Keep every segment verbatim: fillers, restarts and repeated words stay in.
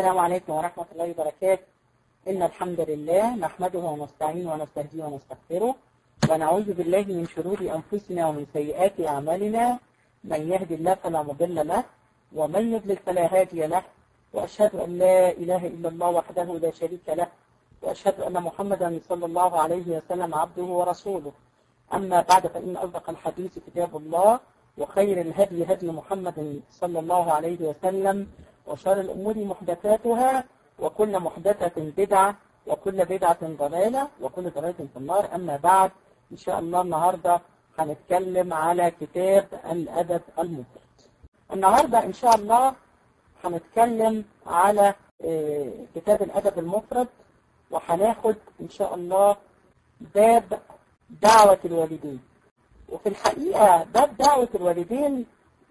السلام عليكم ورحمة الله وبركاته. إن الحمد لله نحمده ونستعينه ونستهديه ونستغفره ونعوذ بالله من شرور أنفسنا ومن سيئات أعمالنا. من يهد الله فلا مضل له ومن يضلل فلا هادي له، وأشهد أن لا إله إلا الله وحده لا شريك له، وأشهد أن محمدا صلى الله عليه وسلم عبده ورسوله. أما بعد، فإن أصدق الحديث كتاب الله، وخير الهدي هدي محمد صلى الله عليه وسلم، وشر الأمور محدثاتها، وكل محدثة بدعة، وكل بدعة ضلالة، وكل ضلالة في النار. أما بعد، إن شاء الله النهاردة هنتكلم على كتاب الأدب المفرد. النهاردة إن شاء الله هنتكلم على كتاب الأدب المفرد، وهناخد إن شاء الله باب دعوة الوالدين. وفي الحقيقة باب دعوة الوالدين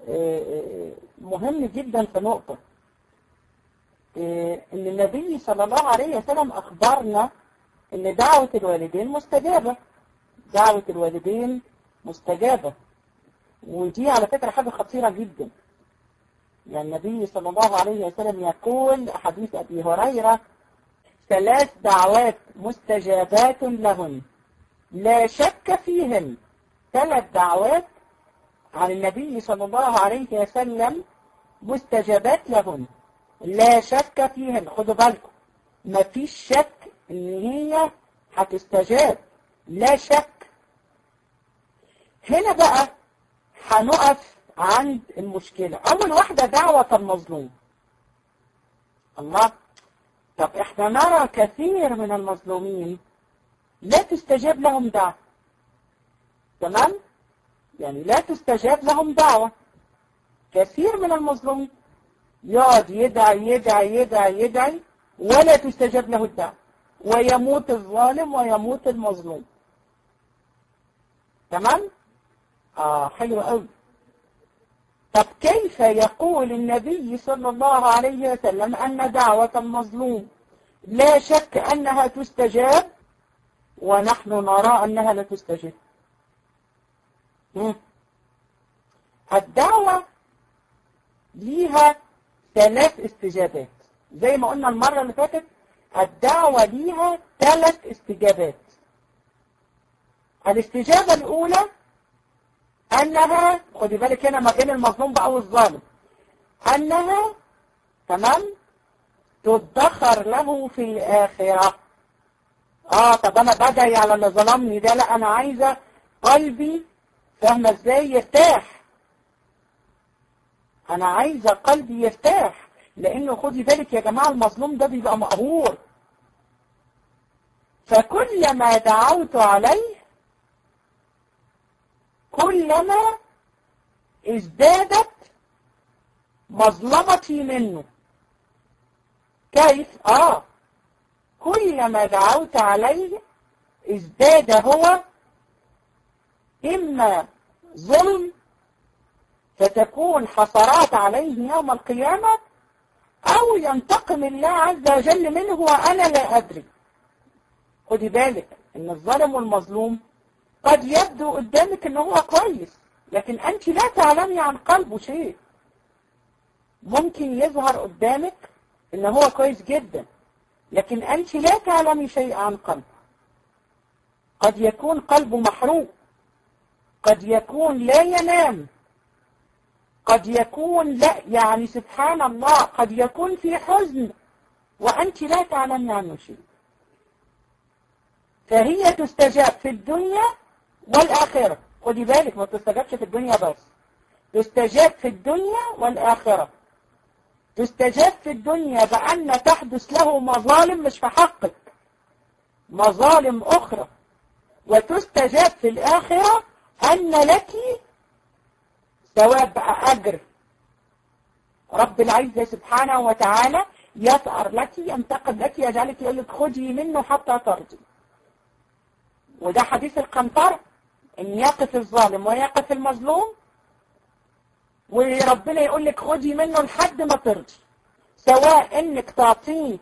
مهم جدا في نقطة، إن النبي صلى الله عليه وسلم أخبرنا إن دعوة الوالدين مستجابة. دعوة الوالدين مستجابة، ودي على فكرة حاجة خطيرة جدا. يعني النبي صلى الله عليه وسلم يقول حديث أبي هريرة: ثلاث دعوات مستجابات لهن لا شك فيهن. ثلاث دعوات عن النبي صلى الله عليه وسلم مستجابات لهن لا شك فيهن. خدوا بالكم، ما فيش شك ان هي هتستجاب، لا شك. هنا بقى هنقف عند المشكلة. اول واحدة دعوة المظلوم. الله، طب احنا نرى كثير من المظلومين لا تستجاب لهم دعوة. تمام؟ يعني لا تستجاب لهم دعوة. كثير من المظلومين يقعد يدعي يدعي يدعي يدعي ولا تستجاب له الدعوة، ويموت الظالم ويموت المظلوم. تمام؟ آه حلو قوي. طب كيف يقول النبي صلى الله عليه وسلم أن دعوة المظلوم لا شك أنها تستجاب، ونحن نرى أنها لا تستجاب؟ الدعوة ليها ثلاث استجابات. زي ما قلنا المرة اللي فاتت، الدعوة ليها ثلاث استجابات. الاستجابة الأولى أنها، خدي بالك هنا ما بين المظلوم بقى والظالم، أنها تمام تدخر له في الآخرة. آه طب أنا بدعي على اللي ظلمني ده، لا أنا عايزة قلبي، فاهمة إزاي، يرتاح. أنا عايزة قلبي يرتاح، لأنه خدي بالك يا جماعة المظلوم ده بيبقى مقهور. فكلما دعوت عليه كلما ازدادت مظلمتي منه. كيف؟ آه كلما دعوت عليه ازداد هو إما ظلم فتكون حسرات عليه يوم القيامة، أو ينتقم الله عز وجل منه وأنا لا أدري. خدي بالك إن الظالم والمظلوم قد يبدو قدامك إنه هو كويس، لكن أنت لا تعلمي عن قلبه شيء. ممكن يظهر قدامك إنه هو كويس جدا، لكن أنت لا تعلمي شيء عن قلبه. قد يكون قلبه محروق، قد يكون لا ينام، قد يكون لا يعني سبحان الله قد يكون في حزن وأنت لا تعلمي عنه شيء. فهي تستجاب في الدنيا والآخرة. خدي بالك ما تستجابش في الدنيا بس، تستجاب في الدنيا والآخرة. تستجاب في الدنيا بأن تحدث له مظالم مش في حقك، مظالم أخرى. وتستجاب في الآخرة أن لك ثواب بقى، أجر. رب العزة سبحانه وتعالى يثأر لك، ينتقم لك، يجعلك يقول لك خذي منه حتى ترضي. وده حديث القنطرة، إن يقف الظالم ويقف المظلوم وربنا يقول لك خذي منه لحد ما ترضي، سواء إنك تعطيه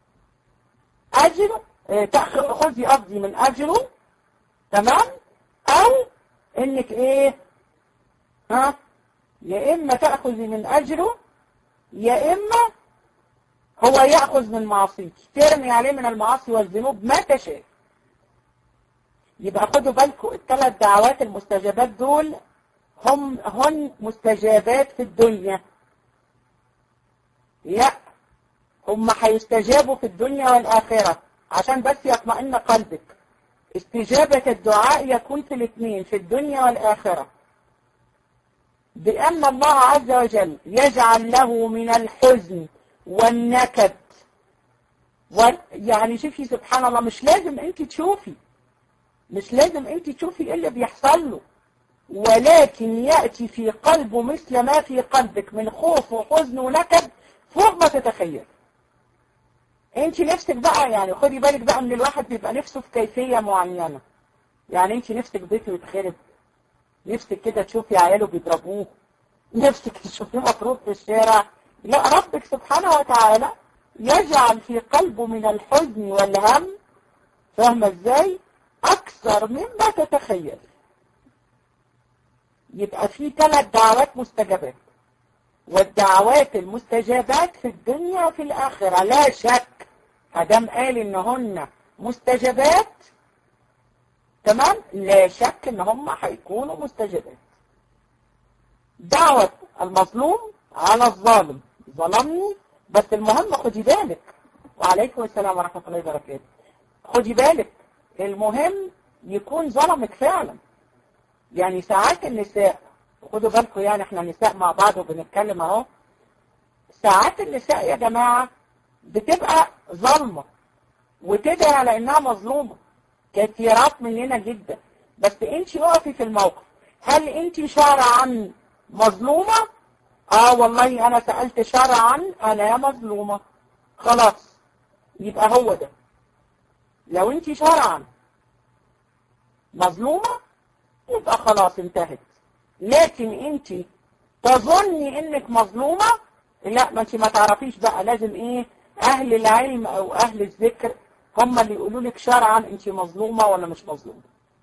أجر، خذي قصدي من أجره، تمام، أو إنك إيه ها يا إما تأخذي من أجره، يا إما هو يأخذ من معصيك، ترمي عليه من المعاصي والذنوب ما تشاء. يبقى خدوا بالكم الثلاث دعوات المستجابات دول هم هن مستجابات في الدنيا. لا، هم هيستجابوا في الدنيا والآخرة عشان بس يطمئن قلبك. استجابة الدعاء يكون في الاثنين، في الدنيا والآخرة، بأن الله عز وجل يجعل له من الحزن والنكد و... يعني شوفي سبحان الله، مش لازم انت تشوفي مش لازم انت تشوفي ايه اللي بيحصل له، ولكن يأتي في قلبه مثل ما في قلبك من خوف وحزن ونكد فوق ما تتخيل. انت نفسك بقى، يعني خدي بالك بقى ان الواحد بيبقى نفسه في كيفية معينة. يعني انت نفسك بيته يتخرب، نفسك كده تشوفي عياله بيضربوه، نفسك تشوفيه مطرود في الشارع. لا، ربك سبحانه وتعالى يجعل في قلبه من الحزن والهم، فاهمة ازاي؟ اكثر مما تتخيل. يبقى في ثلاث دعوات مستجابات، والدعوات المستجابات في الدنيا وفي الآخرة لا شك. ادم قال انهن مستجابات، تمام، لا شك ان هم هيكونوا مستجابات. دعوة المظلوم على الظالم، ظلمني، بس المهم خدي بالك، وعليكم السلام ورحمة الله وبركاته، خدي بالك المهم يكون ظلمك فعلا. يعني ساعات النساء، خدوا بالكم، يعني احنا نساء مع بعض وبنتكلم اهو، ساعات النساء يا جماعة بتبقى ظلمة وتدعي على انها مظلومة، كثيرات مننا جدا. بس انت وقفي في الموقف، هل انت شرعا مظلومة؟ اه والله انا سألت شرعا انا يا مظلومة، خلاص يبقى هو ده. لو انت شرعا مظلومة يبقى خلاص انتهت. لكن انت تظني انك مظلومة، لا، ما انت ما تعرفيش بقى، لازم ايه، اهل العلم او اهل الذكر هم اللي يقولوا لك شرعا انت مظلومة ولا مش مظلومة.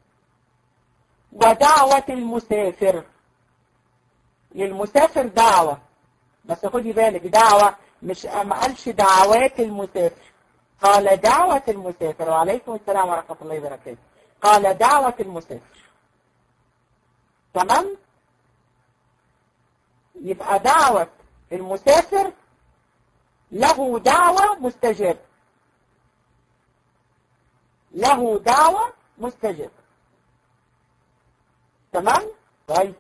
ودعوة المسافر، للمسافر دعوة، بس خدي بالك دعوة، مش ما قالش دعوات المسافر، قال دعوة المسافر. وعليكم السلام ورحمة الله وبركاته. قال دعوة المسافر، تمام. يبقى دعوة المسافر له دعوة مستجابة، له دعوة مستجابة، تمام. طيب،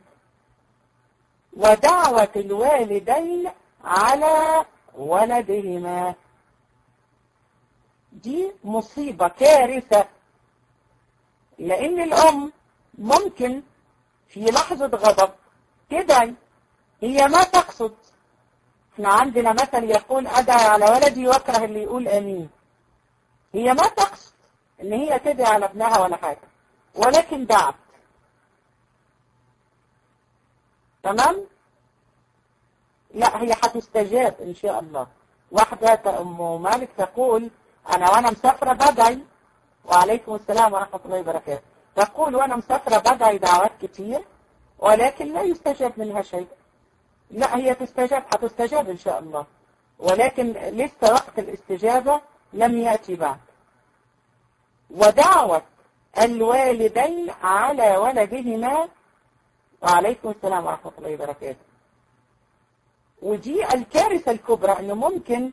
ودعوة الوالدين على ولدهما، دي مصيبة كارثة، لأن الأم ممكن في لحظة غضب تدعي، هي ما تقصد. احنا عندنا مثل يقول أدعي على ولدي واكره اللي يقول آمين. هي ما تقصد ان هي تدعي على ابنها ولا حاجة، ولكن دعت، تمام. لا، هي هتستجاب ان شاء الله. واحدة ام مالك تقول انا وانا مسافرة بدعي، وعليكم السلام ورحمة الله وبركاته، تقول وانا مسافرة بدعي دعوات كتير ولكن لا يستجاب منها شيء. لا، هي تستجاب، هتستجاب ان شاء الله، ولكن لسه وقت الاستجابة لم يأتي بعد. ودعوة الوالدين على ولدهما، وعليكم السلام ورحمة الله وبركاته. ودي الكارثة الكبرى، انه ممكن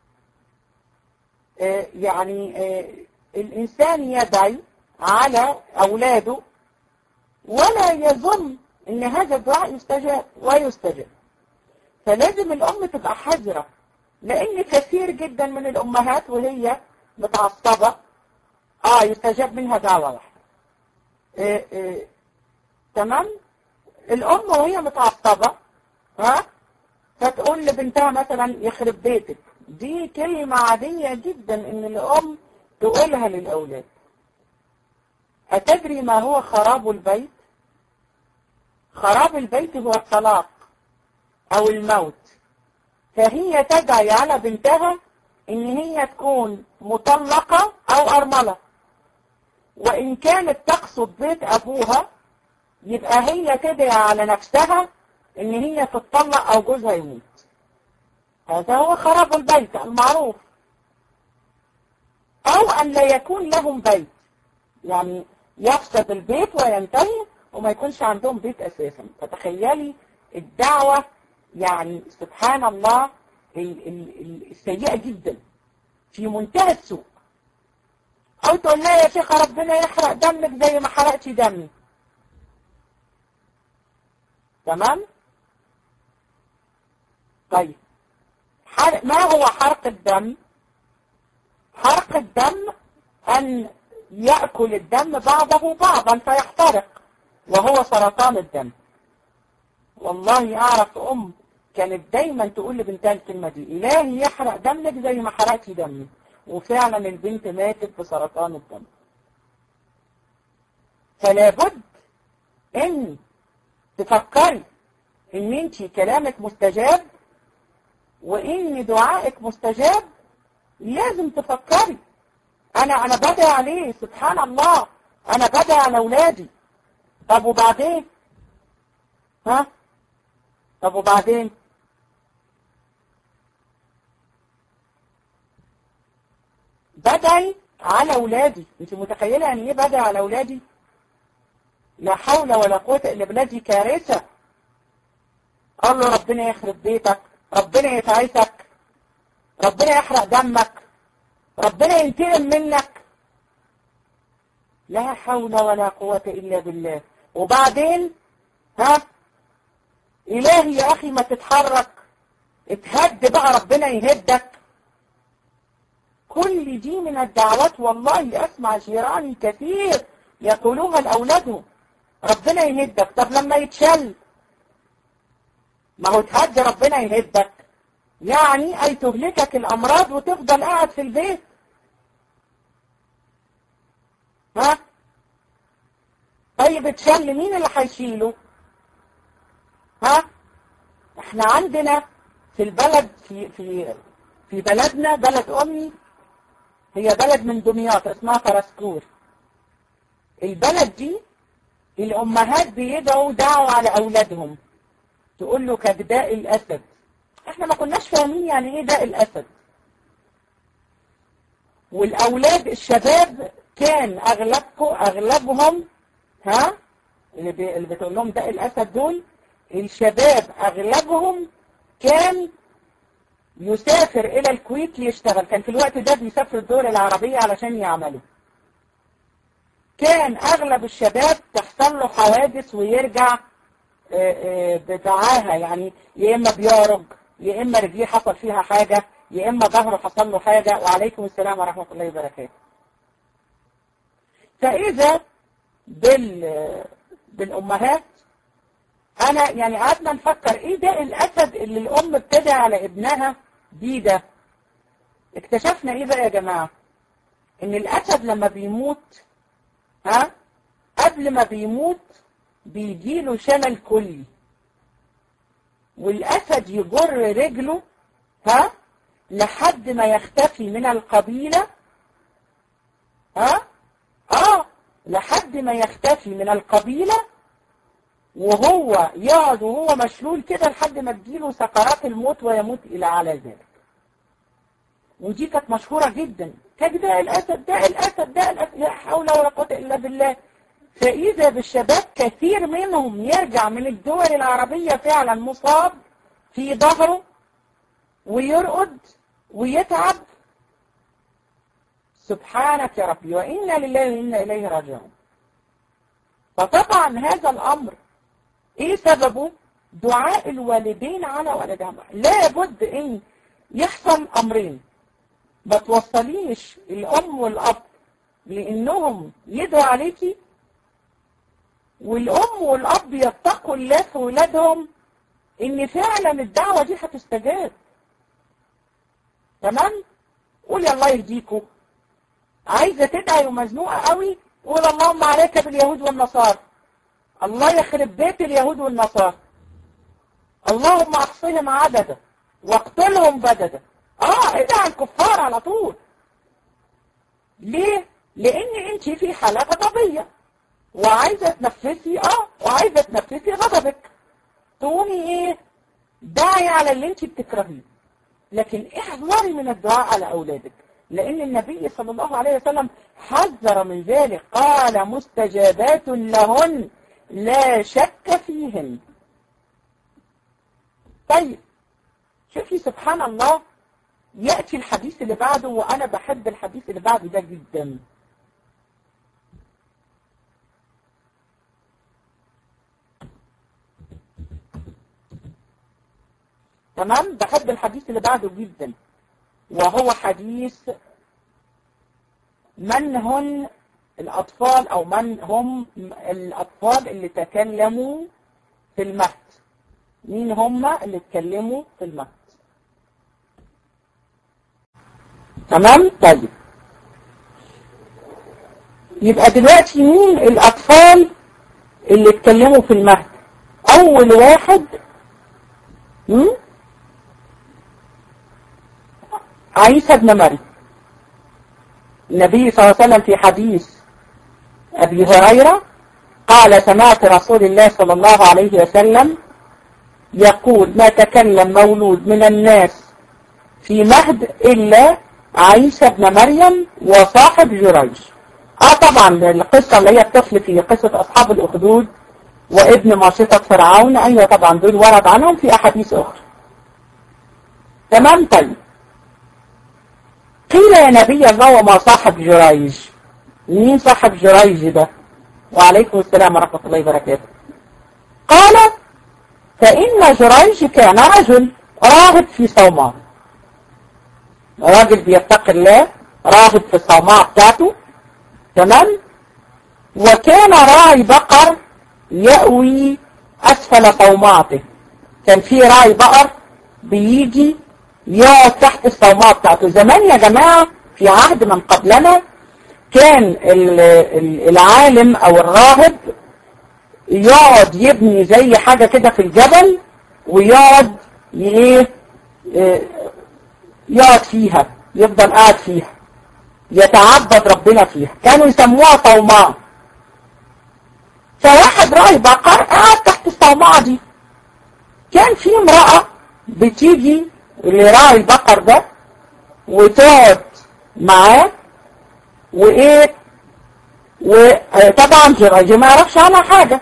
آه يعني آه الانسان يدعي على اولاده ولا يظن ان هذا الدعاء يستجاب ويستجاب. فلازم الام تبقى حذرة، لان كثير جدا من الامهات وهي متعصبة اه يستجاب منها دعوة واحدة. آه آه تمام. الام وهي متعصبة ها فتقول لبنتها مثلا يخرب بيتك، دي كلمة عادية جدا ان الام تقولها للاولاد. أتدري ما هو خراب البيت؟ خراب البيت هو الطلاق او الموت. فهي تدعي على بنتها ان هي تكون مطلقة او ارملة، وان كانت تقصد بيت ابوها يبقى هي تدعي على نفسها ان هي تتطلق او جوزها يموت. هذا هو خراب البيت المعروف. أو أن لا يكون لهم بيت، يعني يفسد البيت وينتهي وما يكونش عندهم بيت أساسا. فتخيلي الدعوة يعني سبحان الله السيئة جدا في منتهى السوء. أو تقول لها يا شيخ ربنا يحرق دمك زي ما حرقتي دمي. تمام؟ طيب حرق، ما هو حرق الدم؟ حرق الدم أن يأكل الدم بعضه بعضا فيحترق، وهو سرطان الدم. والله أعرف أم كانت دايما تقول لبنتها الكلمة دي: إلهي يحرق دمك زي ما حرقتي دمي. وفعلا البنت ماتت بسرطان الدم. فلا بد ان تفكري ان انت كلامك مستجاب وان دعائك مستجاب. لازم تفكري انا انا بدعي عليه سبحان الله، انا بدعي على اولادي. طب وبعدين؟ ها؟ طب وبعدين؟ بدعي على اولادي. انت متخيله يعني ايه بدعي على اولادي؟ لا حول ولا قوه الا بالله، دي كارثه. قال له ربنا يخرب بيتك، ربنا يتعسك، ربنا يحرق دمك، ربنا ينتقم منك. لا حول ولا قوه الا بالله. وبعدين ها؟ الهي يا اخي ما تتحرك، اتهد بقى ربنا يهدك. كل دي من الدعوات والله اسمع جيراني كثير يقولوها لاولادهم: ربنا يهدك. طب لما يتشل؟ ما هو اتهد ربنا يهدك يعني اي تهلكك الامراض وتفضل قاعد في البيت. ها؟ طيب اتشل مين اللي هيشيله؟ ها؟ احنا عندنا في البلد في في في بلدنا، بلد امي، هي بلد من دمياط اسمها فرسكور. البلد دي الامهات بيدعوا دعوة على اولادهم، تقول له كجداء الاسد. احنا ما كناش فاهمين يعني ايه داء الاسد. والاولاد الشباب كان اغلبكم اغلبهم ها اللي, بي... اللي بتقول لهم داء الاسد دول الشباب اغلبهم كان يسافر الى الكويت ليشتغل. كان في الوقت ده بيسافر الدول العربية علشان يعملوا. كان اغلب الشباب تحصل له حوادث ويرجع بدعاها، يعني يا اما بيارج، يا اما رجليه حصل فيها حاجة، يا اما ظهره حصل له حاجة. وعليكم السلام ورحمة الله وبركاته. فاذا بال بالامهات انا يعني قعدنا نفكر ايه ده الاسد اللي الام بتدعي على ابنها دي ده. اكتشفنا ايه بقى يا جماعة؟ ان الاسد لما بيموت ها قبل ما بيموت بيجيله شلل كلي، والاسد يجر رجله ها لحد ما يختفي من القبيلة. ها اه لحد ما يختفي من القبيلة، وهو يقعد وهو مشلول كده لحد ما تجيله سكرات الموت ويموت الى على ذلك. ودي كانت مشهورة جدا، كجداء الاسد، داء الاسد، داء الاسد، لا حول ولا قوة الا بالله. فإذا بالشباب كثير منهم يرجع من الدول العربية فعلا مصاب في ظهره ويرقد ويتعب. سبحانك يا ربي، وإنا لله وإنا إليه راجعون. فطبعا هذا الأمر إيه سببه؟ دعاء الوالدين على ولدهم. لا بد إن يحصل أمرين: ما توصليش الأم والأب لأنهم يدعوا عليكي، والأم والأب يتقوا الله في ولادهم إن فعلا الدعوة دي هتستجاب. تمام؟ قولي الله يهديكوا. عايزة تدعي ومزنوقة قوي، قول اللهم عليك باليهود والنصارى، الله يخرب بيت اليهود والنصارى، اللهم احصهم عددا واقتلهم بددا. اه ادعي الكفار على طول. ليه؟ لان انت في حالة غضبية وعايزة تنفسي اه وعايزة تنفسي غضبك، تقومي ايه؟ داعي على اللي انت بتكرهيه. لكن احذري من الدعاء على أولادك، لأن النبي صلى الله عليه وسلم حذر من ذلك، قال مستجابات لهن لا شك فيهن. طيب شوفي سبحان الله، يأتي الحديث اللي بعده، وأنا بحب الحديث اللي بعده ده جدا. تمام، بحب الحديث اللي بعده جدا، وهو حديث من هن الأطفال أو من هم الأطفال اللي تكلموا في المهد. مين هم اللي اتكلموا في المهد؟ تمام. طيب يبقى دلوقتي مين الأطفال اللي اتكلموا في المهد؟ أول واحد مين؟ عيسى بن مريم. النبي صلى الله عليه وسلم في حديث أبي هريرة قال سمعت رسول الله صلى الله عليه وسلم يقول ما تكلم مولود من الناس في مهد إلا عيسى بن مريم وصاحب جريج. اه طبعا القصة اللي هي الطفل في قصة أصحاب الأخدود وابن ماشطة فرعون، أيوة طبعا دول ورد عنهم في أحاديث أخرى. تمام. طيب قيل يا نبي الله وما صاحب جريج؟ مين صاحب جريج ده؟ وعليكم السلام ورحمة الله وبركاته. قال فإن جريج كان رجل راغب في صومعه، راجل بيتقي الله راغب في الصومعة بتاعته. تمام. وكان راعي بقر يأوي أسفل صومعته، كان في راعي بقر بيجي يقعد تحت الصومعة بتاعته. زمان يا جماعة في عهد من قبلنا كان العالم أو الراهب يقعد يبني زي حاجة كده في الجبل ويقعد ايه يقعد فيها، يفضل قاعد فيها يتعبد ربنا فيها، كانوا يسموها صومعة. فواحد راعي بقر قاعد تحت الصومعة دي، كان في امرأة بتيجي لراعي البقر ده وتقعد معاه، وايه وطبعا جريج ما يعرفش عنها حاجة،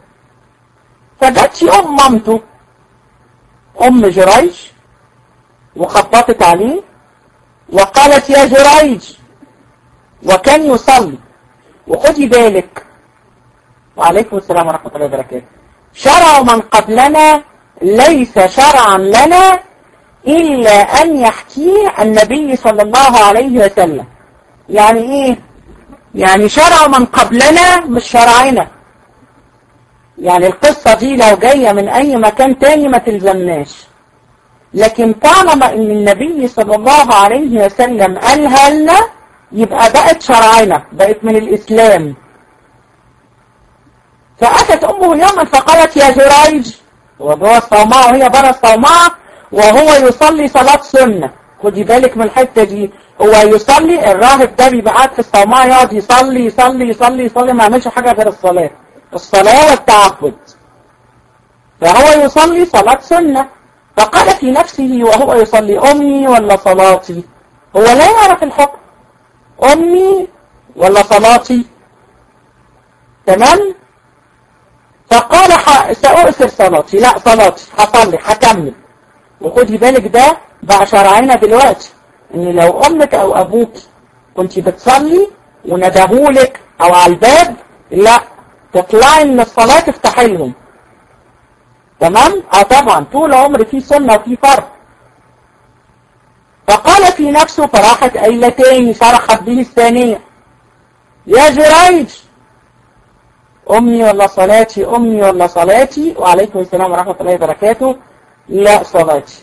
فجت ام مامته ام جريج وخبطت عليه وقالت يا جريج، وكان يصلي. وخدي بالك، وعليكم السلام ورحمة الله وبركاته، شرع من قبلنا ليس شرعا لنا إلا أن يحكيه النبي صلى الله عليه وسلم. يعني إيه؟ يعني شرع من قبلنا مش شرعنا، يعني القصة دي لو جاية من أي مكان تاني ما تلزمناش، لكن طالما إن النبي صلى الله عليه وسلم قالها لنا يبقى بقت شرعنا، بقت من الإسلام. فأتت أمه يوما فقالت يا جريج، وهو الصومعة وهي برا الصومعة وهو يصلي صلاة سنة. خدي بالك من الحتة دي، هو يصلي، الراهب ده بيبقى قاعد في الصومعة يقعد يصلي يصلي يصلي يصلي ما يعملش حاجة غير الصلاة، الصلاة والتعبد، فهو يصلي صلاة سنة. فقال في نفسه وهو يصلي أمي ولا صلاتي؟ هو لا يعرف الحكم، أمي ولا صلاتي؟ تمام. فقال سأؤثر صلاتي، لا صلاتي، هصلي هكمل. وخدي بالك ده بقى شرعنا دلوقتي، ان لو امك او ابوك كنت بتصلي وندهولك او على الباب، لا تطلعي من الصلاة تفتحي لهم. تمام. اه طبعا طول عمر في سنة وفي فرض. فقال في نفسه، فراحت قايله تاني صرخت به الثانية يا جريج، امي ولا صلاتي امي ولا صلاتي؟ وعليكم السلام ورحمة الله وبركاته. لا صلاتي.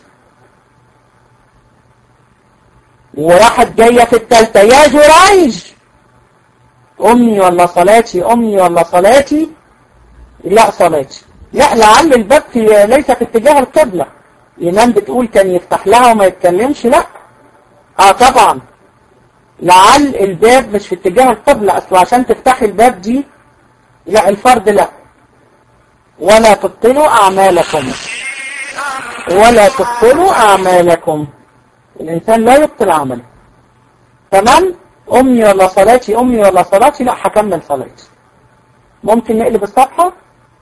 وراحت جاية في الثالثة يا جريج، امي ولا صلاتي امي ولا صلاتي؟ لا صلاتي. لا لعل الباب في ليس في اتجاه القبلة، الإمام بتقول كان يفتح لها وما يتكلمش، لا اه طبعا لعل الباب مش في اتجاه القبلة، اصل عشان تفتحي الباب دي لا الفرد لا. ولا تبطلوا اعمالكم ولا تبطلوا اعمالكم. الإنسان لا يبطل عمله. تمام؟ أمي ولا صلاتي، أمي ولا صلاتي، لا هكمل صلاتي. ممكن نقلب الصفحة؟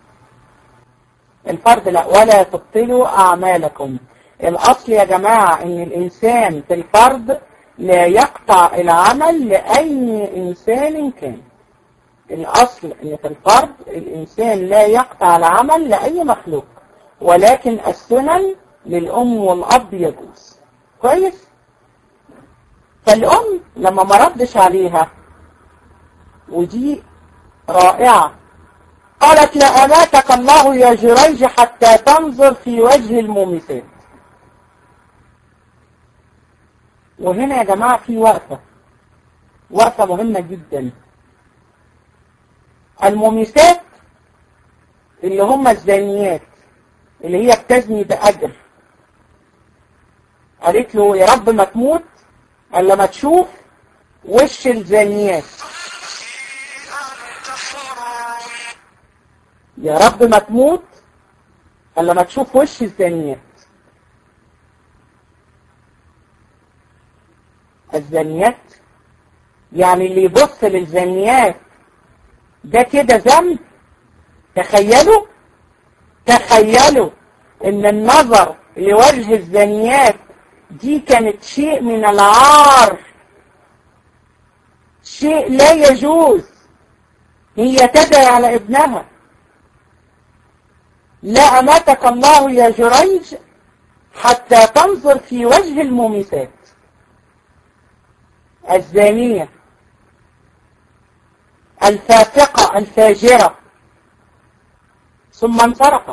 الفرض لا، ولا تبطلوا أعمالكم. الأصل يا جماعة إن الإنسان في الفرض لا يقطع العمل لأي إنسان كان. الأصل إن في الفرض الإنسان لا يقطع العمل لأي مخلوق، ولكن السنن للأم والأب يجوز. كويس؟ فالأم لما ما ردش عليها، ودي رائعة، قالت لأماتك الله يا جريج حتى تنظر في وجه المومسات. وهنا يا جماعة في وقفة وقفة مهمة جدا. المومسات اللي هم الزانيات اللي هي بتزني بأجر، قالت له يا رب ما تموت الا ما تشوف وش الزانيات، يا رب ما تموت الا ما تشوف وش الزانيات. الزانيات يعني اللي يبص للزانيات ده كده ذنب. تخيلوا تخيلوا ان النظر لوجه الزانيات دي كانت شيء من العار، شيء لا يجوز. هي تدعي على ابنها لا أماتك الله يا جريج حتى تنظر في وجه المومسات. الزانية الفاسقة الفاجرة، ثم انصرفت.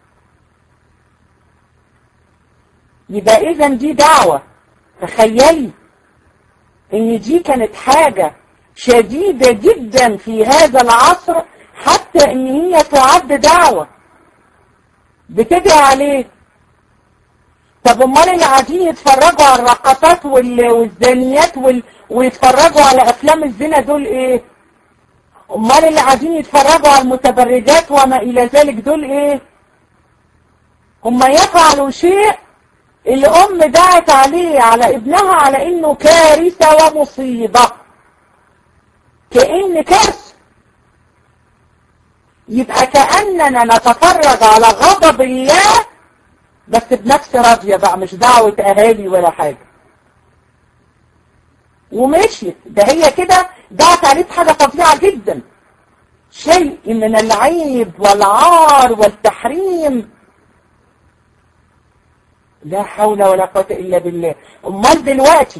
يبقى إذا دي دعوة. تخيلي إن دي كانت حاجة شديدة جدا في هذا العصر، حتى إن هي تعد دعوة بتدعي عليه. طب امال اللي قاعدين يتفرجوا على الرقصات والزانيات وال... ويتفرجوا على افلام الزنا دول ايه؟ امال اللي قاعدين يتفرجوا على المتبرجات وما الى ذلك دول ايه؟ هم يفعلوا شيء الام دعت عليه على ابنها على انه كارثة ومصيبة، كأن كارثة. يبقى كأننا نتفرج على غضب الله بس بنفس راضية بقى، مش دعوة اهالي ولا حاجة. ومشيت. ده هي كده دعت عليه بحاجة فظيعة جدا، شيء من العيب والعار والتحريم. لا حول ولا قوة إلا بالله. أمال دلوقتي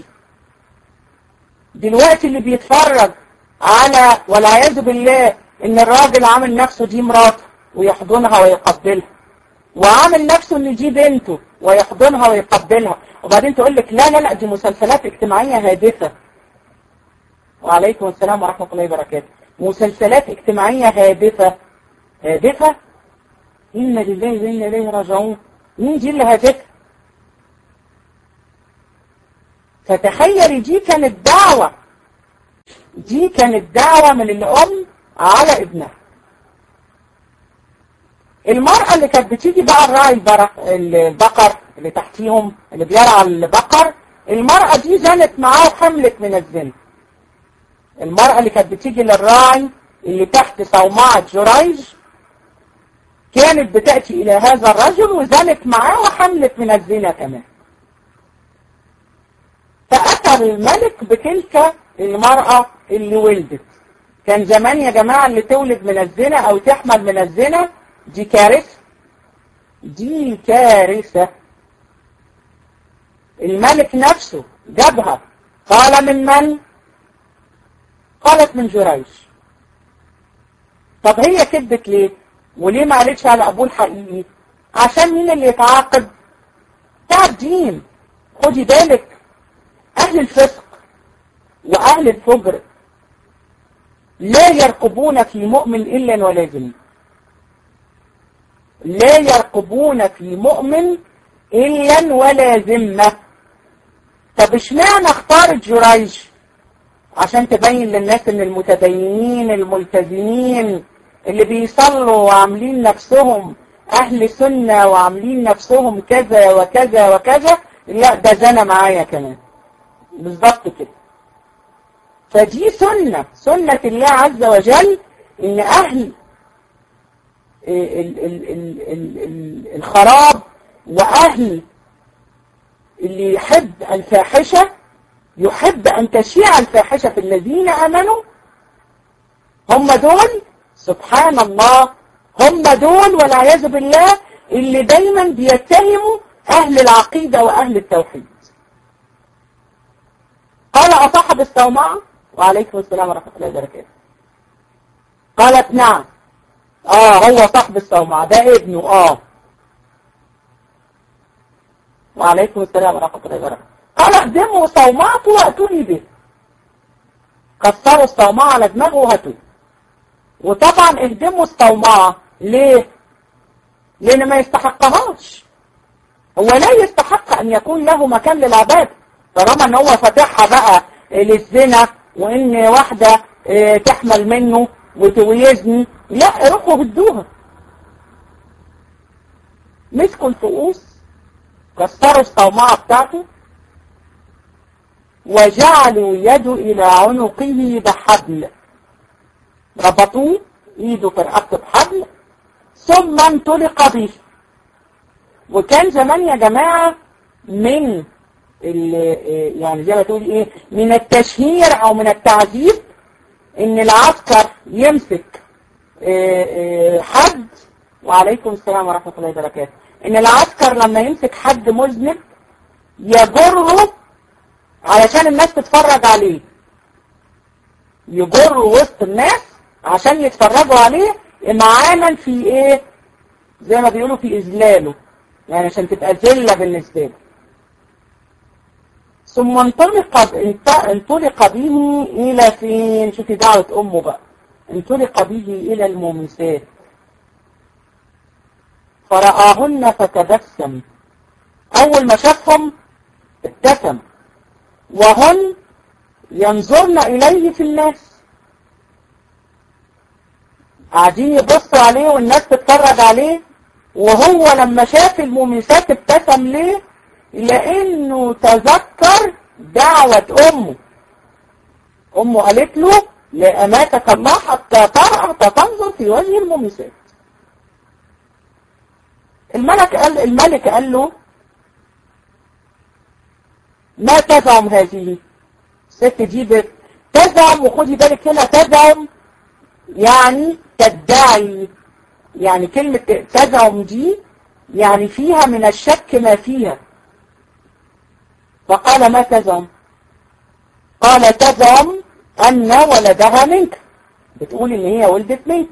دلوقتي اللي بيتفرج على والعياذ بالله إن الراجل عامل نفسه دي مراته ويحضنها ويقبلها، وعامل نفسه إن دي بنته ويحضنها ويقبلها، وبعدين تقول لك لا لا لا دي مسلسلات اجتماعية هادفة. وعليكم السلام ورحمة الله وبركاته. مسلسلات اجتماعية هادفة. هادفة؟ إن لله وإنا إليه راجعون. مين دي اللي هادفة؟ فتخيلي دي كانت دعوة، دي كانت دعوة من الأم على ابنها. المرأة اللي كانت بتيجي بقى الراعي البقر اللي تحتيهم اللي بيرعى البقر، المرأة دي زنت معاه وحملت من الزنا. المرأة اللي كانت بتيجي للراعي اللي تحت صومعة جريج كانت بتأتي إلى هذا الرجل وزنت معاه وحملت من الزنا كمان. فأتى الملك بتلك المرأة اللي ولدت. كان زمان يا جماعة اللي تولد من الزنا أو تحمل من الزنا دي كارثة، دي كارثة. الملك نفسه جابها. قال من من؟ قالت من جريج. طب هي كذبت ليه؟ وليه ما قالتش على أبوه الحقيقي؟ عشان مين اللي يتعاقب؟ بتاع الدين. خدي بالك، أهل الفسق وأهل الفجر لا يرقبون في مؤمن إلا ولا ذمة. لا يرقبون في مؤمن إلا ولا ذمة. طب اشمعنى اختارت جريج؟ عشان تبين للناس ان المتدينين الملتزمين اللي بيصلوا وعاملين نفسهم أهل سنة وعاملين نفسهم كذا وكذا وكذا لا ده زنا معايا كمان، بالظبط كده. فدي سنة سنة الله عز وجل، ان اهل ال ال ال ال ال الخراب واهل اللي يحب الفاحشة، يحب ان تشيع الفاحشة في الذين امنوا، هم دول سبحان الله، هم دول والعياذ بالله اللي دايما بيتهموا اهل العقيدة واهل التوحيد. قال اصاحب الصومعة؟ وعليكم السلام ورحمة الله وبركاته. قالت نعم. اه هو صاحب الصومعة ده ابنه. اه وعليكم السلام ورحمة الله وبركاته. قال اخدموا صومعته واتوني به. كسروا الصومعة على دماغه وهاتوه. وطبعا اهدموا الصومعة ليه؟ لان ما يستحقهاش، هو لا يستحق ان يكون له مكان للعبادة، طالما ان هو فاتحها بقى للزنا وان واحدة تحمل منه وتويزني، لا روحوا هدوها. مسكوا الفؤوس، كسروا الصومعة بتاعته، وجعلوا يده الى عنقه بحبل، ربطوه ايده في رقبته بحبل ثم انطلق به. وكان زمان يا جماعة من يعني زي ما تقول ايه، من التشهير او من التعذيب ان العسكر يمسك حد، وعليكم السلام ورحمة الله وبركاته، ان العسكر لما يمسك حد مذنب يجره علشان الناس تتفرج عليه، يجره وسط الناس عشان يتفرجوا عليه امعانا في ايه، زي ما بيقولوا في اذلاله، يعني عشان تبقى ذلة بالنسبة له. ثم انطلق انطلق به الى فين؟ شوفي دعوة امه بقى. انطلق به الى المومسات فرآهن فتبسم. اول ما شافهم ابتسم، وهن ينظرن اليه في الناس، قاعدين يبصوا عليه والناس تتفرج عليه، وهو لما شاف المومسات ابتسم ليه؟ لانه تذكر دعوة امه. امه قالت له لا اماتك الله حتى ترى تنظر في وجه المومسات. الملك قال الملك قال له ما تزعم هذه الست دي؟ تزعم، وخدي بالك هنا تزعم يعني تدعي، يعني كلمة تزعم دي يعني فيها من الشك ما فيها. فقال ما تزعم؟ قال تزعم أن ولدها منك، بتقول إن هي ولدت منك.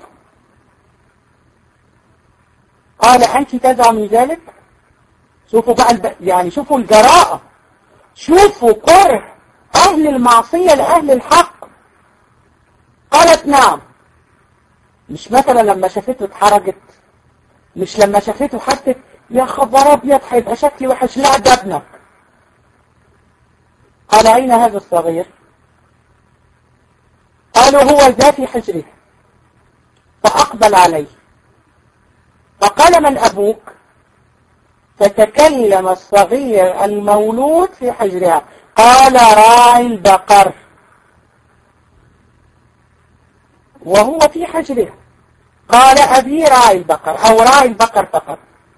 قال أنت تزعمي ذلك؟ شوفوا بقى الب... يعني شوفوا الجراءة، شوفوا كره أهل المعصية لأهل الحق. قالت نعم. مش مثلا لما شافته اتحرجت، مش لما شافته حست يا خبر ابيض هيبقى شكلي وحش، لا ده ابنك. قال أين هذا الصغير؟ قالوا هو ذا في حجره. فأقبل عليه فقال من أبوك؟ فتكلم الصغير المولود في حجرها قال راعي البقر، وهو في حجرها. قال أبي راعي البقر أو راعي البقر فقط.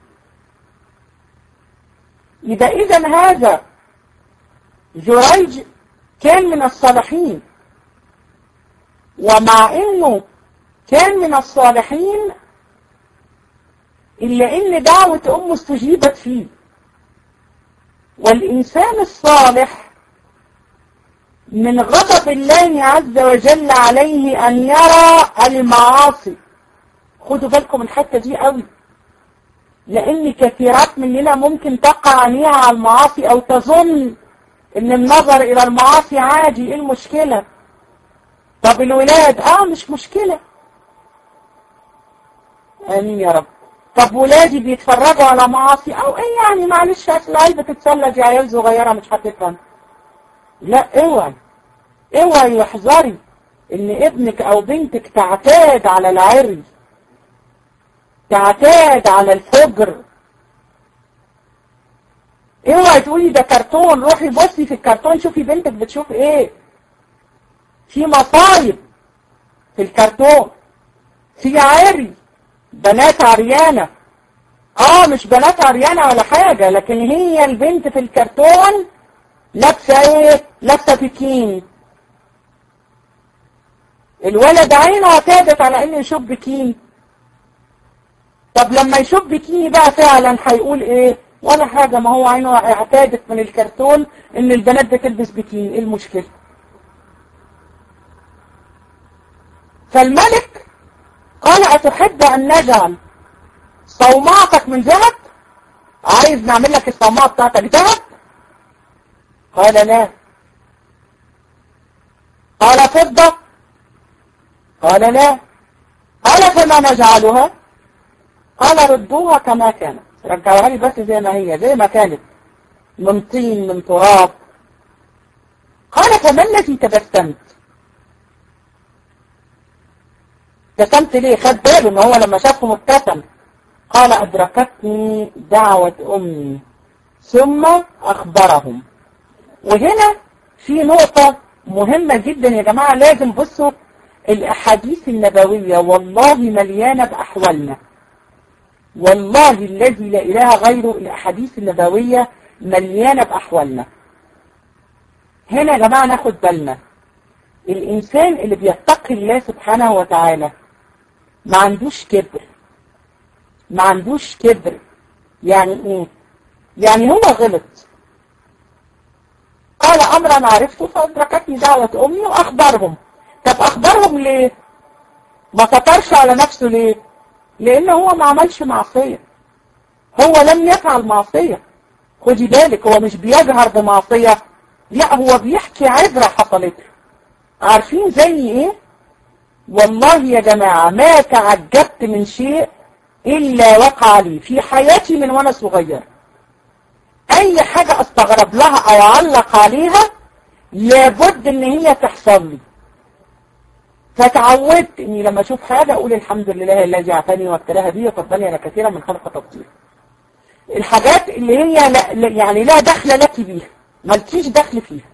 إذا إذن هذا جريج كان من الصالحين، ومع إنه كان من الصالحين إلا إن دعوة أمه استجيبت فيه. والإنسان الصالح من غضب الله عز وجل عليه أن يرى المعاصي. خدوا بالكم الحتة دي قوي، لأن كثيرات مننا ممكن تقع عينيها على المعاصي أو تظن إن النظر إلى المعاصي عادي، إيه المشكلة؟ طب الولاد آه مش مشكلة، آمين يا رب. طب ولادي بيتفرجوا على معاصي أو إيه يعني، معلش أصل العيال بتتسلى، دي عيال صغيرة مش هتفهم. لا اوعي اوعي واحذري ان ابنك او بنتك تعتاد على العري، تعتاد على الفجر. اوعي تقولي ده كرتون، روحي بصي في الكرتون شوفي بنتك بتشوف ايه. في مصايب في الكرتون، في عري، بنات عريانة. اه مش بنات عريانة ولا حاجة، لكن هي البنت في الكرتون لابسة ايه؟ لابسة بيكيني. الولد عينه اعتادت على انه يشوف بيكيني. طب لما يشوف بيكيني بقى فعلا هيقول ايه؟ ولا حاجة، ما هو عينه اعتادت من الكرتون ان البنات بتلبس بيكيني، ايه المشكلة؟ فالملك قال أتحب أن نجعل صومعتك من ذهب؟ عايز نعمل لك الصومعة بتاعتك ذهب؟ قال لا. قال فضة؟ قال لا. قال فما نجعلها؟ قال ردوها كما كانت، رجعوها لي بس زي ما هي، زي ما كانت، من طين من تراب. قال فما الذي تبسمت؟ ابتسمت ليه؟ خد باله ان هو لما شافهم ابتسم. قال أدركتني دعوة أمي ثم أخبرهم. وهنا في نقطة مهمة جدا يا جماعة، لازم بصوا الأحاديث النبوية والله مليانة بأحوالنا، والله الذي لا إله غيره، الأحاديث النبوية مليانة بأحوالنا. هنا يا جماعة ناخد بالنا، الإنسان اللي بيتقي الله سبحانه وتعالى ما عندوش كبر، ما عندوش كبر. يعني ايه؟ يعني هو غلط، قال امرا عرفته فادركتني دعوة امي واخبرهم. طب اخبرهم ليه؟ ما سترش على نفسه ليه؟ لان هو ما عملش معصية، هو لم يفعل معصية. خدي بالك، هو مش بيجهر بمعصية، لا هو بيحكي عبرة حصلت. عارفين زي ايه؟ والله يا جماعة ما تعجبت من شيء إلا وقع لي في حياتي من وأنا صغير. أي حاجة أستغرب لها أو أعلق عليها لابد إن هي تحصل لي. فتعودت إني لما أشوف حاجة أقول الحمد لله الذي عافاني وابتلاها بي وفضلني على كثيرا من خلق تفضيل. الحاجات اللي هي لا يعني لا دخل لك بيها، مالكيش دخل فيها.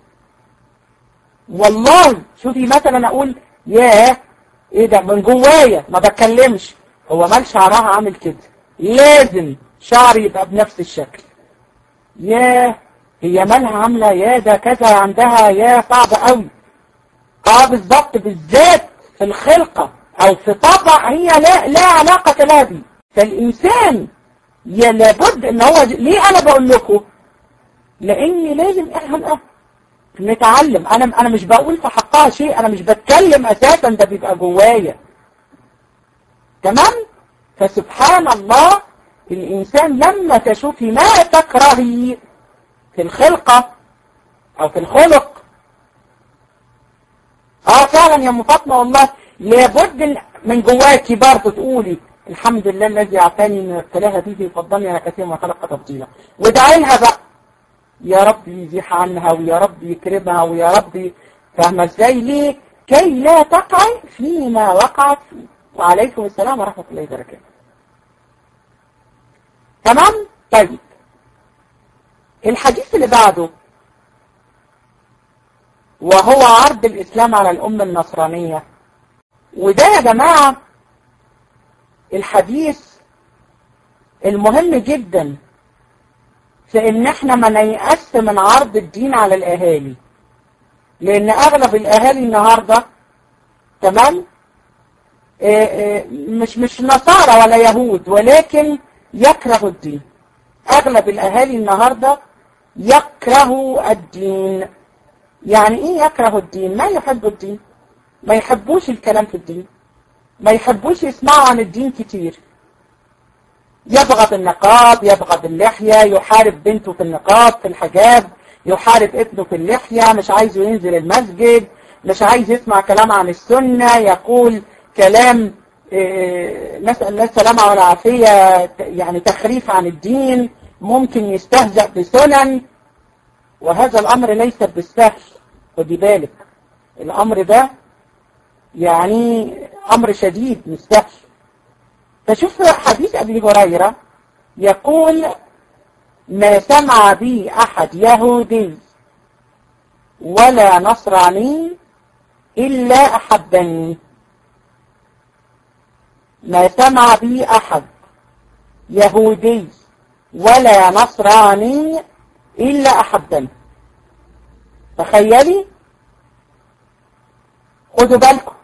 والله شوفي مثلا أقول ياه إيه ده من جوايا ما بتكلمش، هو مال شعرها عامل كده، لازم شعري يبقى بنفس الشكل. ياه هي مالها عاملة، يا ده كذا عندها، يا صعب قوي. اه بالظبط، بالذات في الخلقة او في طبع هي لا, لا علاقة لها بيه. فالإنسان يا لابد ان هو، ليه انا بقول لكم؟ لاني لازم احنا نتعلم. انا انا مش بقول في حقها شيء، انا مش بتكلم اساسا، ده بيبقى جوايا. تمام؟ فسبحان الله الإنسان لما تشوفي ما تكرهي في الخلقة أو في الخلق، آه فعلا يا أم فاطمة والله لابد من جواكي برضه تقولي الحمد لله الذي عافاني من ابتلاها به وفضلني على كثير من خلق تفضيلا، وادعي لها بقى يا رب يزيح عنها ويا رب يكرمها ويا رب، فاهمة ازاي؟ ليه؟ كي لا تقع فيما وقعت فيه. وعليكم السلام ورحمة الله وبركاته. تمام؟ طيب الحديث اللي بعده وهو عرض الإسلام على الأمة النصرانية. وده يا جماعة الحديث المهم جدا في ان احنا ما نيأس من عرض الدين على الأهالي، لأن أغلب الأهالي النهاردة تمام مش مش نصارى ولا يهود، ولكن يكرهوا الدين. أغلب الأهالي النهاردة يكرهوا الدين. يعني إيه يكرهوا الدين؟ ما يحبوا الدين، ما يحبوش الكلام في الدين، ما يحبوش يسمعوا عن الدين كتير. يبغض النقاب، يبغض اللحية، يحارب بنته في النقاب في الحجاب، يحارب ابنه في اللحية، مش عايزه ينزل المسجد، مش عايز يسمع كلام عن السنة، يقول كلام إيه نسأل الله السلامة والعافية يعني تخريف عن الدين، ممكن يستهزأ بسنن. وهذا الأمر ليس بالسهل، خدي بالك الأمر ده يعني أمر شديد مش سهل. فشوف حديث أبي هريرة يقول ما سمع بي أحد يهودي ولا نصراني إلا أحبني. ما سمع بي أحد يهودي ولا نصراني إلا أحبني. تخيلي، خدوا بالكم،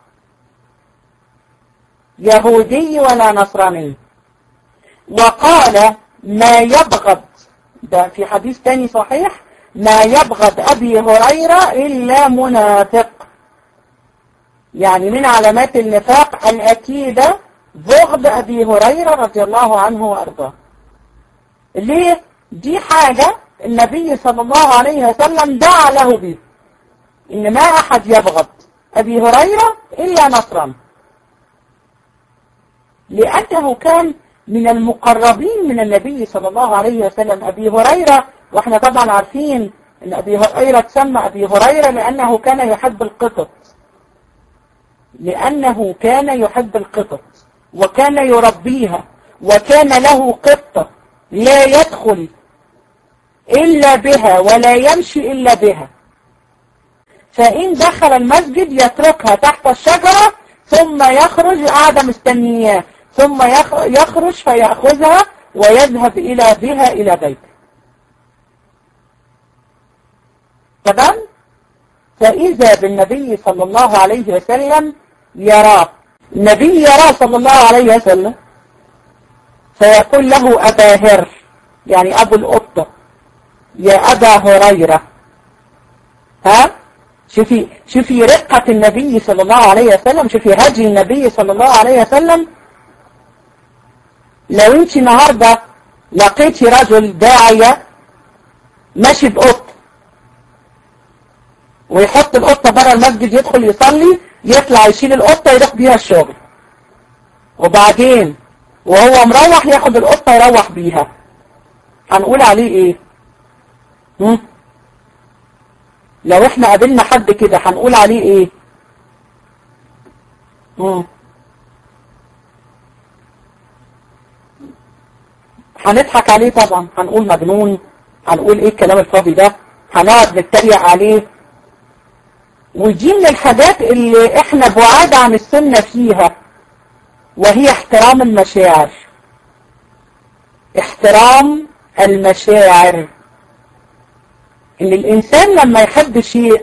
يهودي ولا نصراني. وقال ما يبغض، ده في حديث تاني صحيح، ما يبغض أبي هريرة إلا منافق. يعني من علامات النفاق الأكيدة بغض أبي هريرة رضي الله عنه وأرضاه. ليه؟ دي حاجة النبي صلى الله عليه وسلم دعا له به، إن ما أحد يبغض أبي هريرة إلا نصرا، لأنه كان من المقربين من النبي صلى الله عليه وسلم. أبي هريرة، وإحنا طبعا عارفين أن أبي هريرة تسمى أبي هريرة لأنه كان يحب القطط، لأنه كان يحب القطط وكان يربيها، وكان له قطة لا يدخل إلا بها ولا يمشي إلا بها، فإن دخل المسجد يتركها تحت الشجرة ثم يخرج، قاعدة مستنياه، ثم يخرج فيأخذها ويذهب إلى بها إلى بيته. تمام؟ فإذا بالنبي صلى الله عليه وسلم يراه، النبي يراه صلى الله عليه وسلم، فيقول له أبا هر، يعني أبو القطة، يا أبا هريرة. ها؟ شوفي شوفي رقة النبي صلى الله عليه وسلم، شوفي هدي النبي صلى الله عليه وسلم. لو انت النهارده لقيتي رجل داعية ماشي بقطة ويحط القطة بره المسجد، يدخل يصلي، يطلع يشيل القطة يروح بيها الشغل، وبعدين وهو مروح ياخد القطة يروح بيها، هنقول عليه ايه؟ هم؟ لو احنا قابلنا حد كده هنقول عليه ايه؟ هم. هنضحك عليه طبعا، هنقول مجنون، هنقول ايه الكلام الفاضي ده، هنقعد نتريق عليه. ودي من الحاجات اللي احنا بعاد عن السنة فيها، وهي احترام المشاعر. احترام المشاعر، ان الانسان لما يحب شيء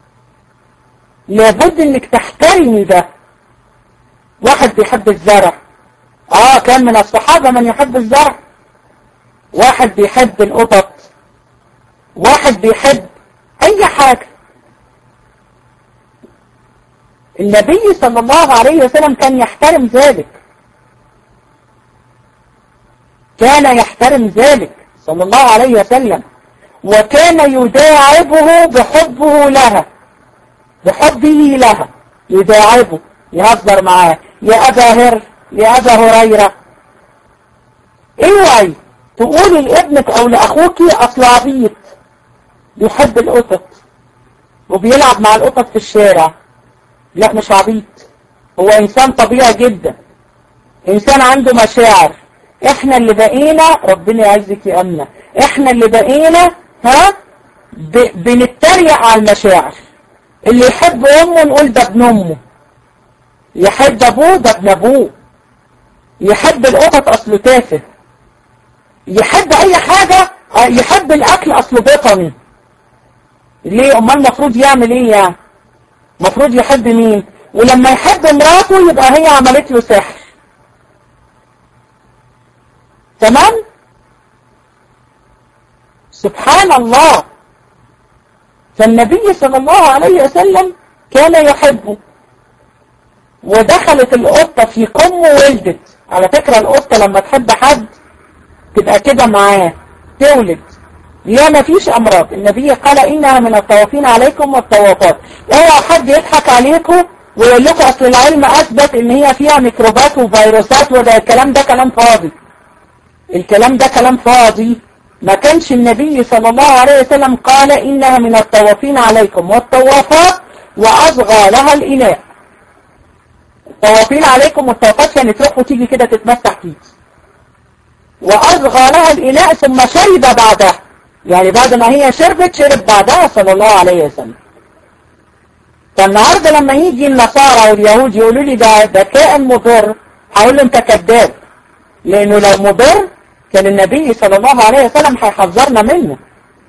لابد انك تحترمي ده. واحد بيحب الزرع، اه كان من الصحابة من يحب الزرع. واحد بيحب القطط، واحد بيحب اي حاجة. النبي صلى الله عليه وسلم كان يحترم ذلك، كان يحترم ذلك صلى الله عليه وسلم، وكان يداعبه بحبه لها، بحبه لها يداعبه، يهزر معاه، يا أبا هر، يا أبا هريرة. اوعي تقولي لابنك او لاخوك اصل عبيط بيحب القطط وبيلعب مع القطط في الشارع. لا، مش عبيط، هو انسان طبيعي جدا، انسان عنده مشاعر. احنا اللي بقينا، ربنا يعزك يا امنه، احنا اللي بقينا ها ب... بنتريق على المشاعر. اللي يحب امه نقول ده ابن امه، يحب ابوه ده ابن ابوه، يحب القطط اصله تافه، يحب اي حاجة، يحب الاكل اصله بطني. ليه؟ امال المفروض يعمل ايه يعني؟ المفروض يحب مين؟ ولما يحب مراته يبقى هي عملت له سحر. تمام؟ سبحان الله. فالنبي صلى الله عليه وسلم كان يحبه. ودخلت القطة في كم وولدت. على فكرة القطة لما تحب حد تبقى كده معاه، تولد. ليه؟ ما فيش امراض. النبي قال انها من الطوافين عليكم والطوافات. اوعى حد يضحك عليكم ويقول لكم اصل العلم اثبت ان هي فيها ميكروبات وفيروسات، وده الكلام ده كلام فاضي. الكلام ده كلام فاضي. ما كانش النبي صلى الله عليه وسلم قال انها من الطوافين عليكم والطوافات واصغى لها الاناء. الطوافين عليكم والطوافات يعني تروح وتيجي كده تتمسح فيه. وأصغى لها الإناء ثم شرب بعدها، يعني بعد ما هي شربت شرب بعدها صلى الله عليه وسلم. فالنهاردة لما يجي النصارى واليهود يقولوا لي ده ده كائن مضر، هقول له انت كذاب، لانه لو مضر كان النبي صلى الله عليه وسلم هيحذرنا منه.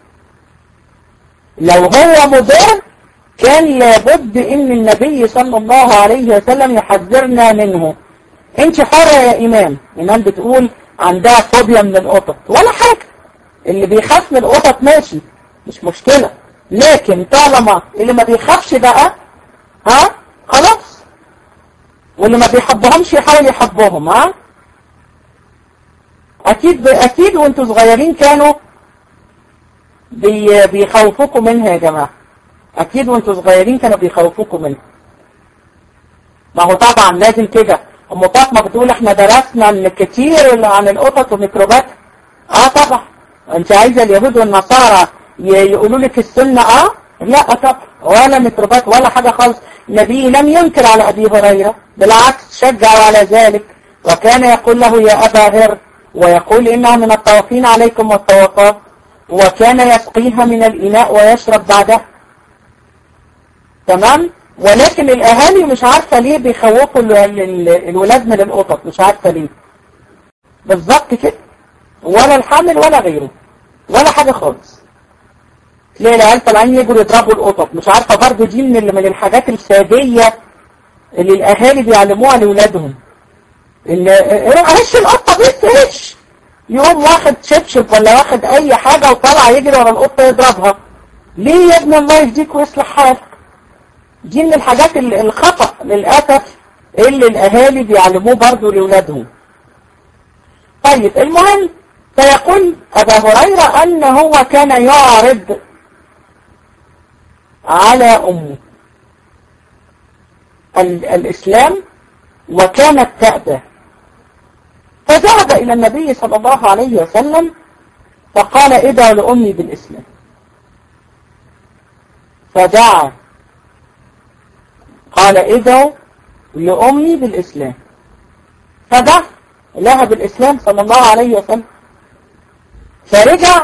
لو هو مضر كان لابد ان النبي صلى الله عليه وسلم يحذرنا منه. انت حرة يا امام، امام بتقول عندها فوبيا من القطط، ولا حاجة، اللي بيخاف من القطط ماشي مش مشكلة، لكن طالما اللي ما بيخافش بقى ها خلاص، واللي ما بيحبهمش يحاول يحبهم. ها اكيد اكيد وانتوا صغيرين كانوا بي بيخوفوكم منها يا جماعة، اكيد وانتوا صغيرين كانوا بيخوفوكم منها. ما هو طبعا لازم كده. ام فاطمه بتقول احنا درسنا ان كتير عن القطط وميكروباتها. اه طبعا. انت عايزه اليهود والنصارى يقولوا لك السنه اه؟ لا طبعا، ولا ميكروبات ولا حاجه خالص. النبي لم ينكر على ابي هريره، بالعكس شجعوا على ذلك، وكان يقول له يا ابا هر، ويقول انها من الطوافين عليكم والطوافات، وكان يسقيها من الاناء ويشرب بعدها. تمام؟ ولكن الاهالي مش عارفه ليه بيخوفوا الولاد من القطط، مش عارفه ليه بالظبط كده، ولا الحامل ولا غيره ولا حاجه خالص. ليه العيال طالعين يجروا يضربوا القطط؟ مش عارفه برضه دي من من الحاجات الساديه اللي الاهالي بيعلموها لاولادهم، ان هش القطه بس هش، يقوم واخد شبشب ولا واخد اي حاجه وطالع يجري ورا القطه يضربها. ليه يا ابن الله يهديك ويصلح حالك؟ دي من الحاجات الخطأ للأسف اللي الأهالي بيعلموه برضو لأولادهم. طيب المهم، فيقول أبا هريرة أن هو كان يعرض على أمه الإسلام وكانت تأبى، فذهب إلى النبي صلى الله عليه وسلم فقال ادعوا لأمي بالإسلام، فدعا قال ادعوا لأمي بالإسلام، فدعا لها بالإسلام صلى الله عليه وسلم. فرجع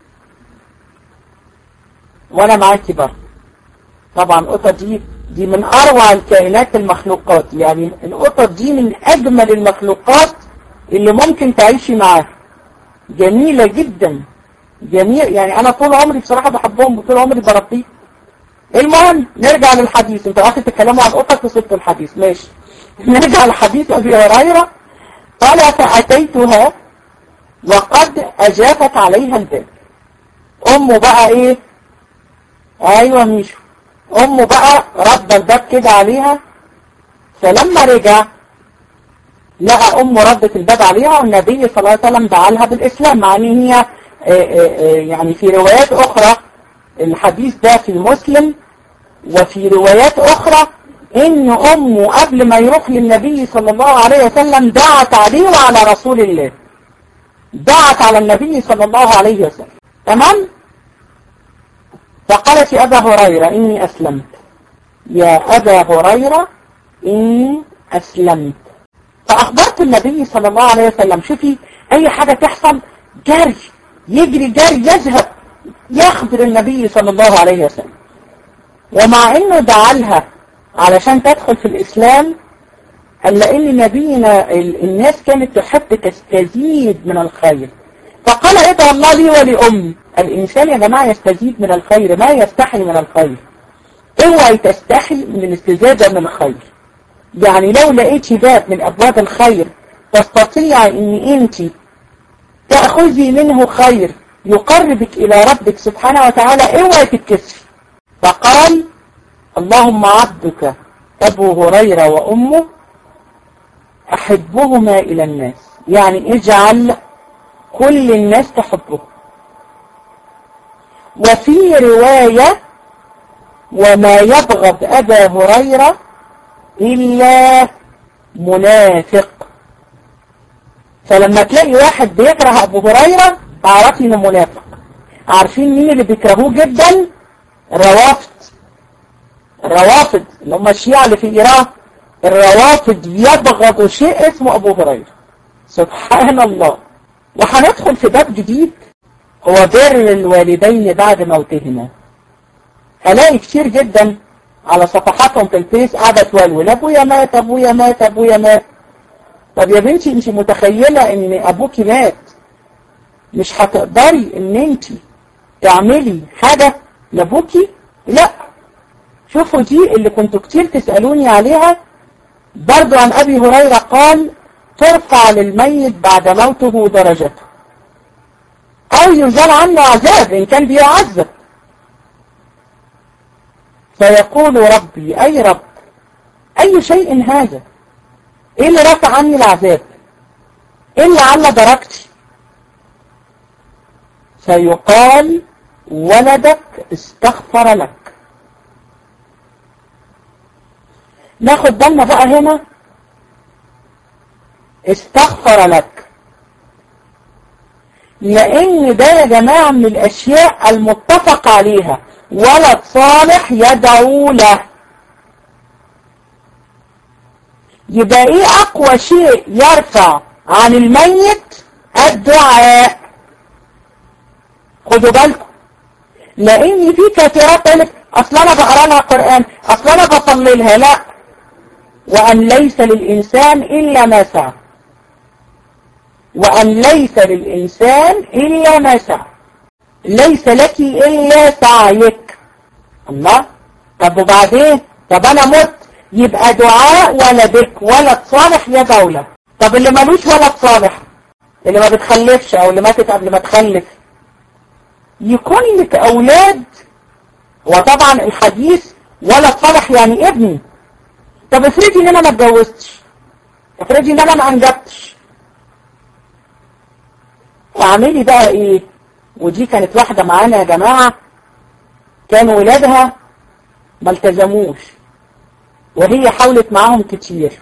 وانا معاكي برضه. طبعا القطط دي دي من اروع الكائنات المخلوقات، يعني القطط دي من اجمل المخلوقات اللي ممكن تعيشي معاها، جميلة جدا جميل. يعني انا طول عمري بصراحة بحبهم وطول عمري بربيه. المهم نرجع للحديث، انت عايزين تتكلموا عن القطط وسبتوا الحديث، ماشي. نرجع لحديث ابي هريرة. قال فأتيتها وقد أجافت عليها الباب. أمه بقى إيه؟ أيوة ميشو، أمه بقى رد الباب كده عليها. فلما رجع لقى أمه ردت الباب عليها، والنبي صلى الله عليه وسلم دعا لها بالإسلام، مع إن هي يعني في روايات أخرى الحديث ده في مسلم، وفي روايات أخرى إن أمه قبل ما يروح للنبي صلى الله عليه وسلم دعت عليه وعلى رسول الله، دعت على النبي صلى الله عليه وسلم. تمام؟ فقالت يا أبا هريرة إني أسلمت، يا أبا هريرة إني أسلمت. فأخبرت النبي صلى الله عليه وسلم. شوفي أي حاجة تحصل جري، يجري جري يذهب يخبر النبي صلى الله عليه وسلم. ومع إنه دعا لها علشان تدخل في الإسلام، إلا إن نبينا الناس كانت تحب تستزيد من الخير، فقال ادعوا الله لي ولأمي. الإنسان يا جماعة يستزيد من الخير، ما يستحي من الخير. اوعي تستحي من الاستزادة من الخير. يعني لو لقيتي باب من أبواب الخير تستطيع إن أنت تأخذي منه خير يقربك إلى ربك سبحانه وتعالى، اوعي تتكسفي. فقال اللهم عبدك أبو هريرة وأمه أحبهما إلى الناس، يعني اجعل كل الناس تحبه. وفي رواية وما يبغض أبا هريرة إلا منافق. فلما تلاقي واحد بيكره أبو هريرة تعرفي إنه منافق. عارفين مين اللي بيكرهوه جدا؟ الروافض. الروافض اللي هم الشيعة اللي في إيران، الروافض يبغضوا شيء اسمه أبو هريرة. سبحان الله. وهندخل في باب جديد هو بر الوالدين بعد موتهما. هلاقي كتير جدا على صفحاتهم في الفيس قاعدة تولول ابويا مات ابويا مات ابويا مات. طب يا بنتي انت متخيلة ان ابوكي مات مش هتقدري ان انت تعملي حاجة لابوكي؟ لا. شوفوا دي اللي كنتوا كتير تسألوني عليها برضو عن ابي هريرة قال ترفع للميت بعد موته درجته او ينزل عنه عذاب ان كان بيعذب، فيقول ربي اي رب اي شيء هذا؟ ايه اللي رفع عني العذاب؟ ايه اللي على درجتي؟ فيقال ولدك استغفر لك. ناخد بالنا بقى هنا استغفر لك، لان ده يا جماعة من الاشياء المتفق عليها، ولد صالح يدعو له. يبقى ايه اقوى شيء يرفع عن الميت؟ الدعاء. خدوا بالكم، لان في كثيرات تقولك اصل انا بقرا لها قرآن، اصل انا بصلي لها. لا، وان ليس للانسان الا ما سعى، وان ليس للانسان الا ما سعى، ليس لك الا سعيك. الله، طب وبعدين؟ طب انا مت، يبقى دعاء ولدك ولد صالح يدعو له. طب اللي ملوش ولد صالح، اللي ما بتخلفش او اللي ماتت قبل ما تخلف، يكون لك اولاد. وطبعا الحديث ولد صالح يعني ابني. طب افرضي ان انا ما اتجوزتش، افرضي ان انا ما انجبتش، اعملي بقى ايه؟ ودي كانت واحدة معانا يا جماعة كان ولادها ما التزموش، وهي حاولت معاهم كتير.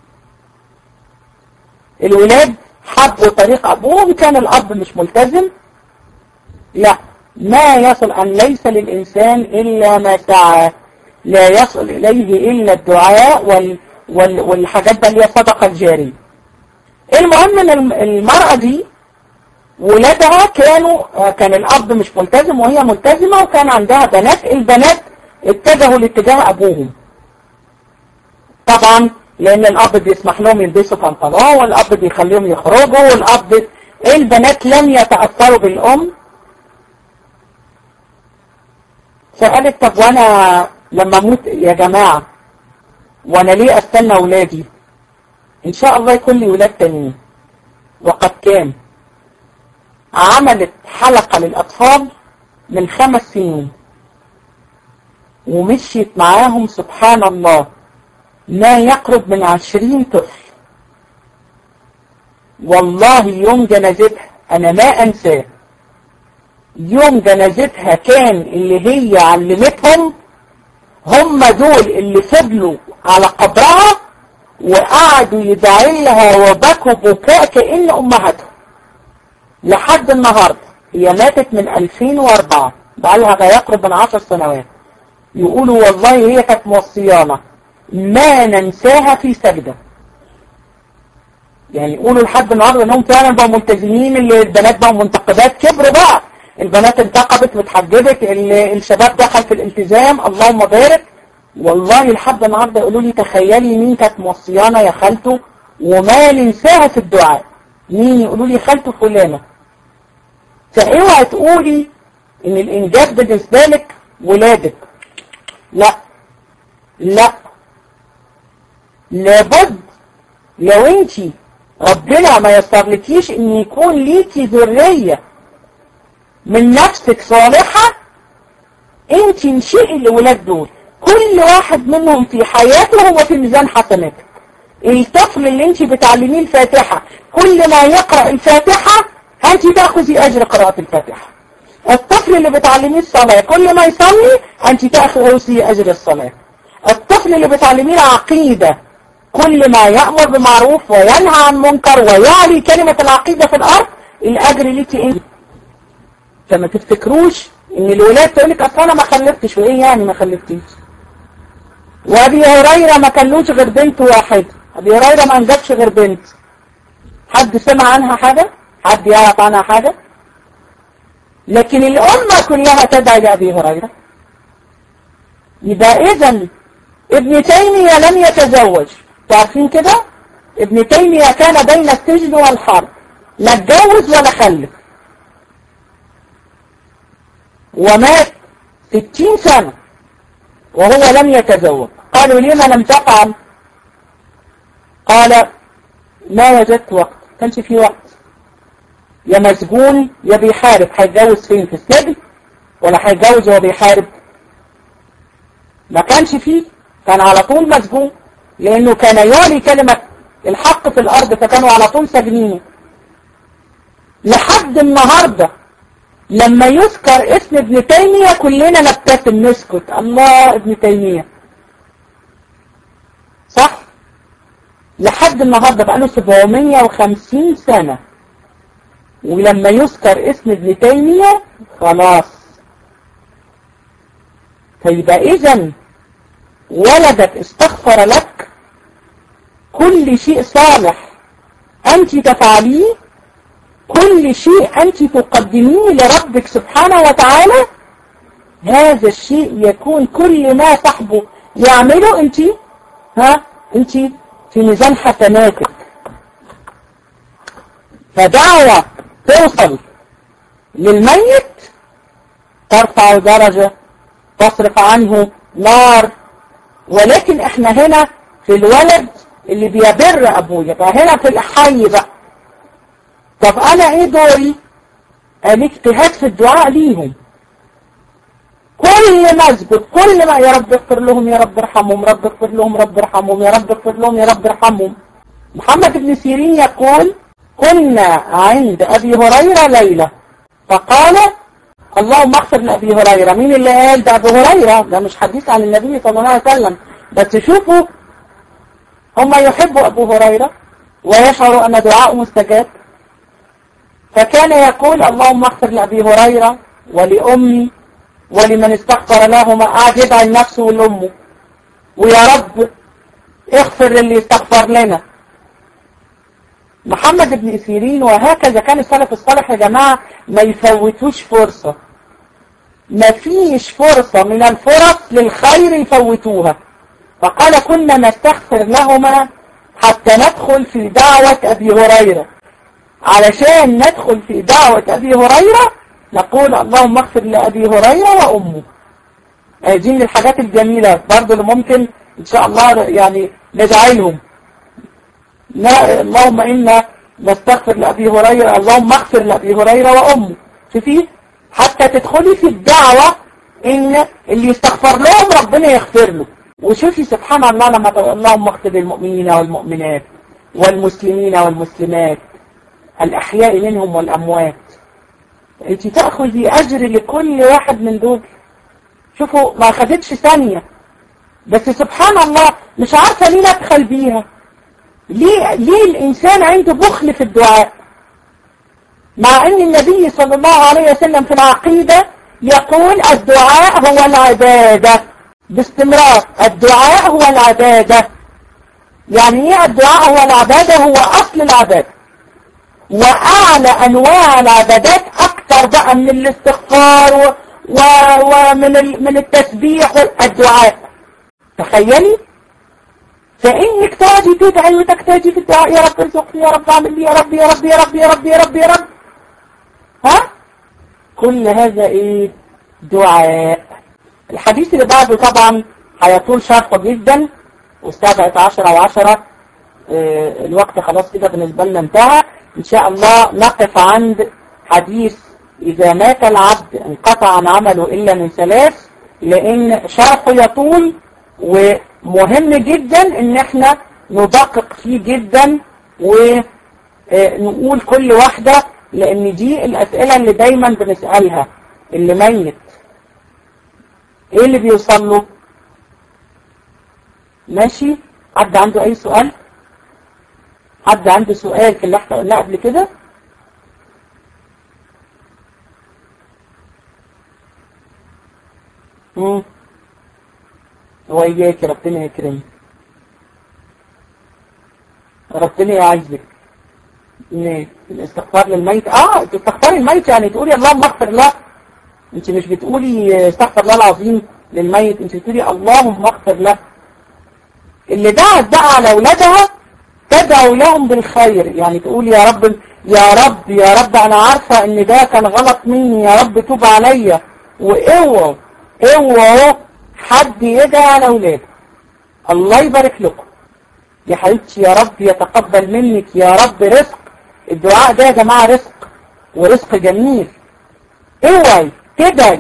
الولاد حبوا طريق ابوهم، كان الاب مش ملتزم. لا، ما يصل ان ليس للانسان الا ما سعى، لا يصل اليه الا الدعاء وال وال والحاجات بقى اللي هي الصدقه الجاريه. المهم ان المرأة دي ولادها كانوا كان الاب مش ملتزم وهي ملتزمة، وكان عندها بنات. البنات اتجهوا لاتجاه ابوهم طبعا، لان الاب بيسمح لهم يلبسوا بنطلون، والاب بيخليهم يخرجوا، والاب البنات لم يتأثروا بالام. فقالت طب وانا لما اموت يا جماعة وانا ليه استنى ولادي؟ ان شاء الله يكون لي ولاد تانيين. وقد كان عملت حلقة للاطفال من خمس سنين ومشيت معاهم سبحان الله ما يقرب من عشرين طفل. والله يوم جنازتها انا ما انساه، يوم جنازتها كان اللي هي علمتهم هم دول اللي فضلوا على قبرها وقعدوا يدعي لها وبكوا بكاء كأن امهاتهم لحد النهاردة. هي ماتت من ألفين وأربعة، بقالها ما يقرب من عشر سنوات. يقولوا والله هي كانت موصيانا ما ننساها في سجدة. يعني يقولوا لحد النهارده انهم فعلا بقوا ملتزمين، اللي البنات بقوا منتقبات، كبروا بقى، البنات انتقبت واتحجبت، الشباب دخل في الالتزام، اللهم بارك. والله لحد النهارده يقولوا لي تخيلي مين كانت موصيانا يا خالته وما ننساها في الدعاء. مين؟ يقولوا لي خالته فلانه. فاوعي تقولي ان الانجاب بالنسبه لك ولادك. لا لا، لابد لو انت ربنا ما يسرلكيش ان يكون ليكي ذرية من نفسك صالحة، انت انشئي الولاد دول، كل واحد منهم في حياته هو في ميزان حسناتك. الطفل اللي انت بتعلميه الفاتحة كل ما يقرأ الفاتحة انت تأخذي اجر قراءة الفاتحة. الطفل اللي بتعلميه الصلاة كل ما يصلي انت تأخذي اجر الصلاة. الطفل اللي بتعلميه العقيدة كل ما يأمر بمعروف وينهى عن منكر ويعلي كلمة العقيدة في الأرض الأجر ليكي انت. فما تفتكروش ان الولاد تقولك اصل انا ما خلفتش، وايه يعني ما خلفتيش؟ وابي هريرة ما كانلوش غير بنت واحدة، ابي هريرة ما انجبش غير بنت. حد سمع عنها حاجة؟ حد يعرف عنها حاجة؟ لكن الأمة كلها تدعي لأبي هريرة. يبقى إذن ابن تيمية لم يتزوج، تعرفين كده؟ ابن تيمية كان بين السجن والحرب، لا اتجوز ولا خلف، ومات ستين سنة وهو لم يتزوج. قالوا لما لم تفعل؟ قال ما وجدت وقت، كانش في وقت، يا مسجون يا بيحارب. هيتجوز فين؟ في السجن ولا هيتجوز وهو بيحارب؟ ما كانش فيه، كان على طول مسجون، لأنه كان يعلي كلمة الحق في الأرض، فكانوا على طول سجنينه. لحد النهاردة لما يذكر اسم ابن تيمية كلنا نبتسم نسكت، الله ابن تيمية، صح؟ لحد النهاردة بقاله سبعمية وخمسين سنة، ولما يذكر اسم ابن تيمية خلاص. فيبقى إذن ولدك استغفر لك، كل شيء صالح أنت تفعليه، كل شيء أنت تقدميه لربك سبحانه وتعالى، هذا الشيء يكون كل ما صاحبه يعمله أنت ها أنت في ميزان حسناتك. فدعوة توصل للميت ترفع درجة، تصرف عنه نار. ولكن احنا هنا في الولد اللي بيبر ابوه، يبقى هنا في الحي بقى. طب انا ايه دوري؟ الاجتهاد في الدعاء ليهم، كل ما اسجد، كل ما يا رب اغفر لهم، يا رب ارحمهم، رب اغفر لهم، رب ارحمهم، يا رب اغفر لهم، يا رب ارحمهم. محمد بن سيرين يقول كنا عند ابي هريرة ليلة فقال اللهم اغفر لأبي هريرة. مين اللي قال ده؟ أبو هريرة، ده مش حديث عن النبي صلى الله عليه وسلم، بس شوفوا هم يحبوا أبو هريرة ويشعروا أن دعاءه مستجاب. فكان يقول اللهم اغفر لأبي هريرة ولأمي ولمن استغفر لهما، قاعد يدعي لنفسه ولأمه، ويا رب اغفر للي استغفر لنا. محمد بن سيرين وهكذا كان السلف الصالح يا جماعة ما يفوتوش فرصة، ما فيش فرصة من الفرص للخير يفوتوها. فقال كنا نستغفر لهما حتى ندخل في دعوة أبي هريرة، علشان ندخل في دعوة أبي هريرة نقول اللهم اغفر لأبي هريرة وأمه. دي من الحاجات الجميلة برضو اللي ممكن إن شاء الله يعني نجعلهم. اللهم إنا نستغفر لأبي هريرة، اللهم اغفر لأبي هريرة وأمه. شوفي حتى تدخلي في الدعوة إن اللي يستغفر لهم ربنا يغفر له. وشوفي سبحان الله لما تقول اللهم اغفر للمؤمنين والمؤمنات والمسلمين والمسلمات الأحياء منهم والأموات، انت تأخذي أجر لكل واحد من دول. شوفوا ما أخذتش ثانية، بس سبحان الله مش عارفة ليه ندخل بيها. ليه, ليه الإنسان عنده بخل في الدعاء، مع أن النبي صلى الله عليه وسلم في العقيدة يقول الدعاء هو العبادة باستمرار. الدعاء هو العبادة، يعني ايه الدعاء هو العبادة؟ هو أصل العبادة، وأعلى أنواع العبادات أكثر بقى من الاستغفار ومن من التسبيح والدعاء. تخيلي فإنك تقعدي تدعي وتكتاجي في الدعاء، يا رب ارزقني، يا رب اعمل لي، يا رب يا رب يا رب يا رب يا رب يا رب. ها كل هذا ايه؟ دعاء. الحديث اللي بعده طبعا هيطول شرحه جدا، والساعة بقت عشرة وعشرة، اه الوقت خلاص كده بالنسبة لنا انتهى. ان شاء الله نقف عند حديث اذا مات العبد انقطع عن عمله الا من ثلاث، لان شرحه يطول ومهم جدا ان احنا ندقق فيه جدا ونقول كل واحدة، لان دي الاسئلة اللي دايما بنسألها. اللي ميت ايه اللي بيوصل له؟ ماشي، حد عنده اي سؤال؟ حد عنده سؤال في اللي احنا قلناه قبل كده؟ امم وإياك، ربنا يكرمك، ربنا يعزك. ان الاستغفار للميت اه تستغفري الميت يعني تقولي اللهم اغفر له. انت مش بتقولي استغفر الله العظيم للميت، انت بتقولي اللهم اغفر له. اللي دعت بقى على اولادها تدعو لهم بالخير، يعني تقول يا رب يا رب يا رب انا عارفة ان ده كان غلط مني، يا رب توب عليا. واوعوا اوعوا حد يدعي على اولاده الله يبارك لكم يا حبيبتي، يا رب يتقبل منك يا رب رزق. الدعاء ده يا جماعة رزق ورزق جميل. اوعي تدعي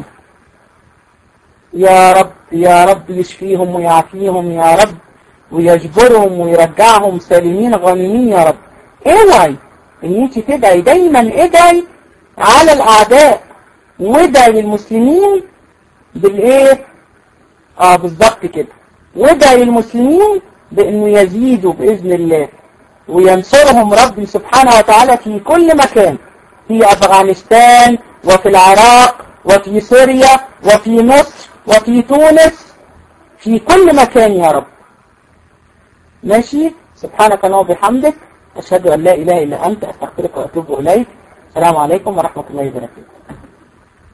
يا رب يا رب يشفيهم ويعافيهم يا رب ويجبرهم ويرجعهم سالمين غانمين يا رب. اوعي ان انت تدعي، دايما ادعي على الاعداء وادعي للمسلمين بالايه اه بالظبط كده، وادعي للمسلمين بانه يزيدوا باذن الله وينصرهم ربي سبحانه وتعالى في كل مكان، في افغانستان وفي العراق وفي سوريا وفي مصر وفي تونس، في كل مكان يا رب. ماشي. سبحانك اللهم وبحمدك أشهد أن لا إله إلا أنت أستغفرك وأتوب إليك. السلام عليكم ورحمة الله وبركاته.